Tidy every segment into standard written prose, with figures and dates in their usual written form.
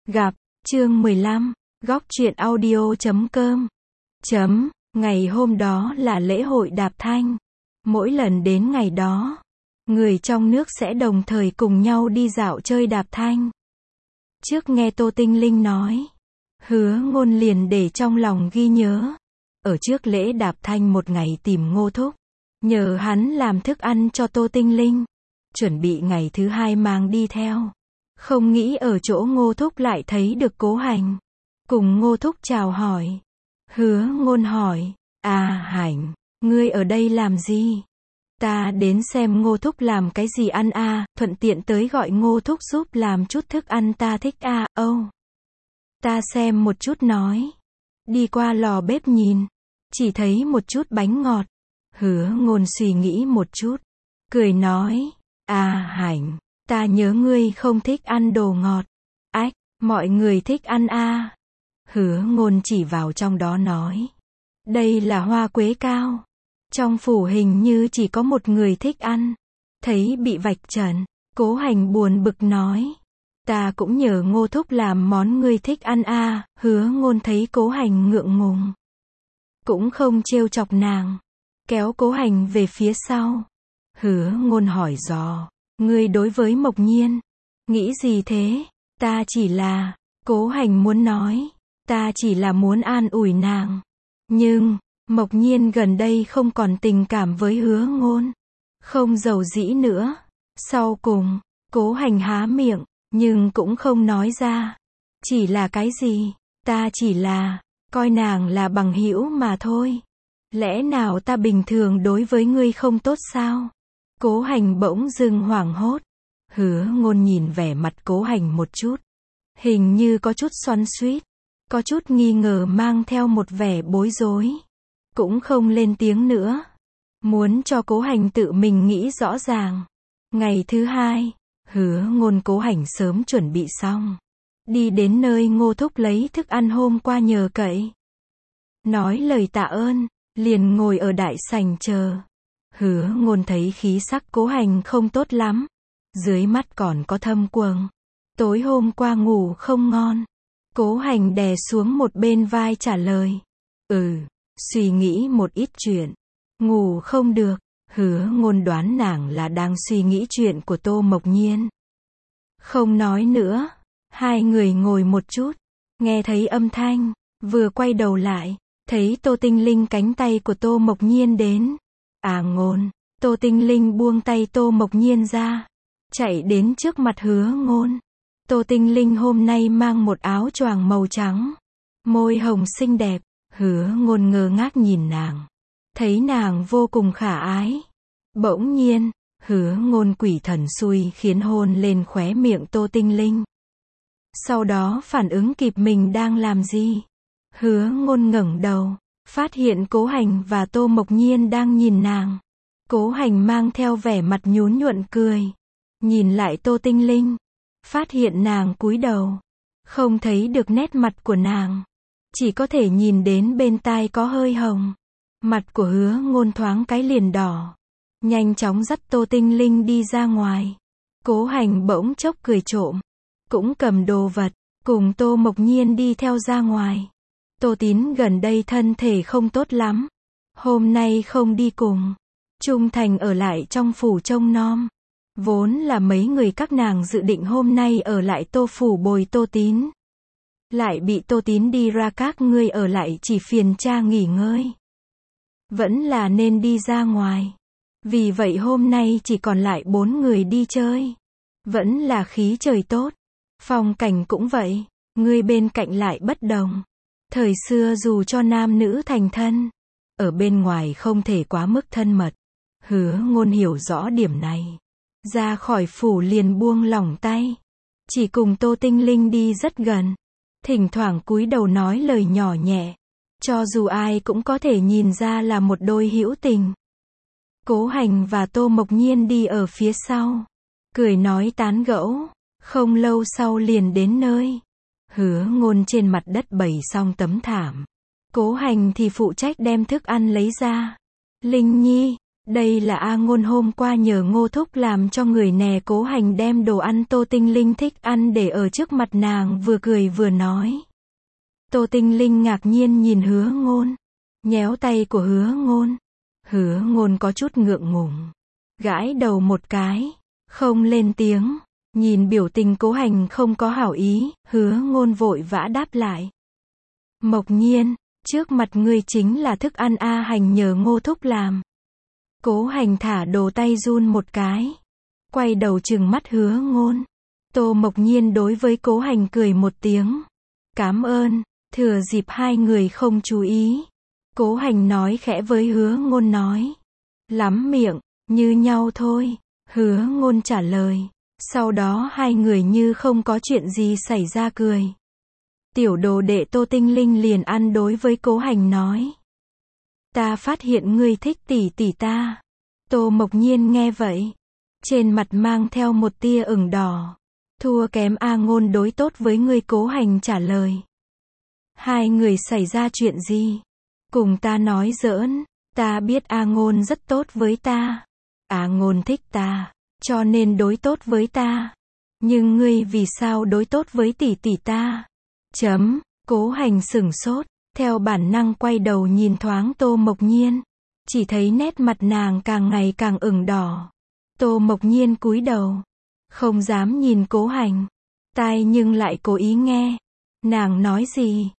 Gặp, chương 15, góc truyện audio.com. Ngày hôm đó là lễ hội Đạp Thanh. Mỗi lần đến ngày đó, người trong nước sẽ đồng thời cùng nhau đi dạo chơi Đạp Thanh. Trước nghe Tô Tinh Linh nói, Hứa Ngôn liền để trong lòng ghi nhớ. Ở trước lễ Đạp Thanh một ngày tìm Ngô Thúc, nhờ hắn làm thức ăn cho Tô Tinh Linh, chuẩn bị ngày thứ hai mang đi theo. Không nghĩ ở chỗ Ngô Thúc lại thấy được Cố Hành. Cùng Ngô Thúc chào hỏi. Hứa Ngôn hỏi, Hành, ngươi ở đây làm gì? Ta đến xem Ngô Thúc làm cái gì ăn thuận tiện tới gọi Ngô Thúc giúp làm chút thức ăn ta thích Ta xem một chút nói. Đi qua lò bếp nhìn, chỉ thấy một chút bánh ngọt. Hứa Ngôn suy nghĩ một chút, cười nói, Hành, ta nhớ ngươi không thích ăn đồ ngọt. Mọi người thích ăn Hứa Ngôn chỉ vào trong đó nói, đây là hoa quế cao. Trong phủ hình như chỉ có một người thích ăn. Thấy bị vạch trần, Cố Hành buồn bực nói, ta cũng nhờ Ngô Thúc làm món ngươi thích ăn Hứa Ngôn thấy Cố Hành ngượng ngùng, cũng không trêu chọc nàng, kéo Cố Hành về phía sau. Hứa Ngôn hỏi dò, ngươi đối với Mộc Nhiên, nghĩ gì thế? Ta chỉ là, Cố Hành muốn nói, ta chỉ là muốn an ủi nàng. Nhưng, Mộc Nhiên gần đây không còn tình cảm với Hứa Ngôn, không giàu dĩ nữa. Sau cùng, Cố Hành há miệng, nhưng cũng không nói ra. Chỉ là cái gì? Ta chỉ là, coi nàng là bằng hữu mà thôi. Lẽ nào ta bình thường đối với ngươi không tốt sao? Cố Hành bỗng dưng hoảng hốt. Hứa Ngôn nhìn vẻ mặt Cố Hành một chút. Hình như có chút xoắn xuýt, có chút nghi ngờ mang theo một vẻ bối rối. Cũng không lên tiếng nữa. Muốn cho Cố Hành tự mình nghĩ rõ ràng. Ngày thứ hai, Hứa Ngôn Cố Hành sớm chuẩn bị xong. Đi đến nơi Ngô Thúc lấy thức ăn hôm qua nhờ cậy. Nói lời tạ ơn, liền ngồi ở đại sảnh chờ. Hứa Ngôn thấy khí sắc Cố Hành không tốt lắm. Dưới mắt còn có thâm quầng. Tối hôm qua ngủ không ngon. Cố Hành đè xuống một bên vai trả lời. Suy nghĩ một ít chuyện. Ngủ không được. Hứa Ngôn đoán nàng là đang suy nghĩ chuyện của Tô Mộc Nhiên. Không nói nữa. Hai người ngồi một chút. Nghe thấy âm thanh. Vừa quay đầu lại. Thấy Tô Tinh Linh cánh tay của Tô Mộc Nhiên đến. Ngôn. Tô Tinh Linh buông tay Tô Mộc Nhiên ra. Chạy đến trước mặt Hứa Ngôn. Tô Tinh Linh hôm nay mang một áo choàng màu trắng. Môi hồng xinh đẹp. Hứa Ngôn ngơ ngác nhìn nàng. Thấy nàng vô cùng khả ái. Bỗng nhiên, Hứa Ngôn quỷ thần xui khiến hôn lên khóe miệng Tô Tinh Linh. Sau đó phản ứng kịp mình đang làm gì. Hứa Ngôn ngẩng đầu, phát hiện Cố Hành và Tô Mộc Nhiên đang nhìn nàng. Cố Hành mang theo vẻ mặt nhún nhuận cười. Nhìn lại Tô Tinh Linh, phát hiện nàng cúi đầu. Không thấy được nét mặt của nàng. Chỉ có thể nhìn đến bên tai có hơi hồng. Mặt của Hứa Ngôn thoáng cái liền đỏ. Nhanh chóng dắt Tô Tinh Linh đi ra ngoài. Cố Hành bỗng chốc cười trộm. Cũng cầm đồ vật, cùng Tô Mộc Nhiên đi theo ra ngoài. Tô Tín gần đây thân thể không tốt lắm. Hôm nay không đi cùng. Trung Thành ở lại trong phủ trông nom. Vốn là mấy người các nàng dự định hôm nay ở lại Tô phủ bồi Tô Tín. Lại bị Tô Tín đi ra các ngươi ở lại chỉ phiền cha nghỉ ngơi. Vẫn là nên đi ra ngoài. Vì vậy hôm nay chỉ còn lại 4 người đi chơi. Vẫn là khí trời tốt. Phong cảnh cũng vậy. Ngươi bên cạnh lại bất đồng. Thời xưa dù cho nam nữ thành thân, ở bên ngoài không thể quá mức thân mật. Hứa Ngôn hiểu rõ điểm này. Ra khỏi phủ liền buông lỏng tay. Chỉ cùng Tô Tinh Linh đi rất gần. Thỉnh thoảng cúi đầu nói lời nhỏ nhẹ. Cho dù ai cũng có thể nhìn ra là một đôi hữu tình. Cố Hành và Tô Mộc Nhiên đi ở phía sau. Cười nói tán gẫu. Không lâu sau liền đến nơi. Hứa Ngôn trên mặt đất bày xong tấm thảm. Cố Hành thì phụ trách đem thức ăn lấy ra. Linh Nhi, Đây là A Ngôn hôm qua nhờ Ngô Thúc làm cho người nè. Cố Hành đem đồ ăn Tô Tinh Linh thích ăn để ở trước mặt nàng, vừa cười vừa nói. Tô Tinh Linh ngạc nhiên nhìn Hứa Ngôn, nhéo tay của Hứa Ngôn. Hứa Ngôn có chút ngượng ngùng, gãi đầu một cái, không lên tiếng. Nhìn biểu tình Cố Hành không có hảo ý, Hứa Ngôn vội vã đáp lại. Mộc Nhiên, trước mặt ngươi chính là thức ăn A Hành nhờ Ngô Thúc làm. Cố Hành thả đồ tay run một cái, quay đầu trừng mắt Hứa Ngôn. Tô Mộc Nhiên đối với Cố Hành cười một tiếng. Cảm ơn. Thừa dịp hai người không chú ý, Cố Hành nói khẽ với Hứa Ngôn nói. Lắm miệng, như nhau thôi. Hứa Ngôn trả lời. Sau đó hai người như không có chuyện gì xảy ra cười. Tiểu đồ đệ Tô Tinh Linh liền ăn đối với Cố Hành nói. Ta phát hiện ngươi thích tỷ tỷ ta. Tô Mộc Nhiên nghe vậy, trên mặt mang theo một tia ửng đỏ. Thua kém A Ngôn đối tốt với ngươi. Cố Hành trả lời. Hai người xảy ra chuyện gì? Cùng ta nói giỡn. Ta biết A Ngôn rất tốt với ta. A Ngôn thích ta, cho nên đối tốt với ta. Nhưng ngươi vì sao đối tốt với tỷ tỷ ta? Cố Hành sửng sốt, theo bản năng quay đầu nhìn thoáng Tô Mộc Nhiên. Chỉ thấy nét mặt nàng càng ngày càng ửng đỏ. Tô Mộc Nhiên cúi đầu, không dám nhìn Cố Hành, tai nhưng lại cố ý nghe. Nàng nói gì?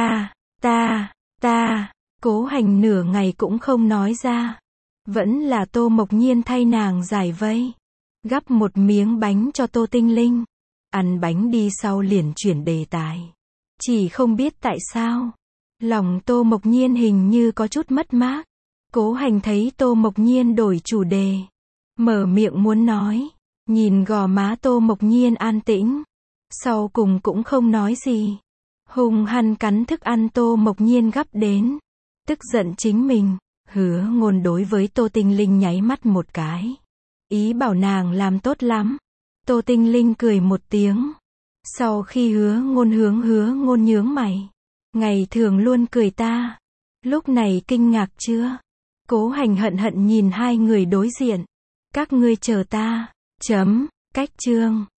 Ta. Cố Hành nửa ngày cũng không nói ra. Vẫn là Tô Mộc Nhiên thay nàng giải vây. Gắp một miếng bánh cho Tô Tinh Linh. Ăn bánh đi sau liền chuyển đề tài. Chỉ không biết tại sao, lòng Tô Mộc Nhiên hình như có chút mất mát. Cố Hành thấy Tô Mộc Nhiên đổi chủ đề, mở miệng muốn nói. Nhìn gò má Tô Mộc Nhiên an tĩnh, sau cùng cũng không nói gì. Hung hăng cắn thức ăn Tô Mộc Nhiên gắp đến. Tức giận chính mình. Hứa Ngôn đối với Tô Tinh Linh nháy mắt một cái, ý bảo nàng làm tốt lắm. Tô Tinh Linh cười một tiếng. Sau khi Hứa Ngôn nhướng mày. Ngày thường luôn cười ta, lúc này kinh ngạc chưa? Cố Hành hận nhìn hai người đối diện. Các ngươi chờ ta. Cách chương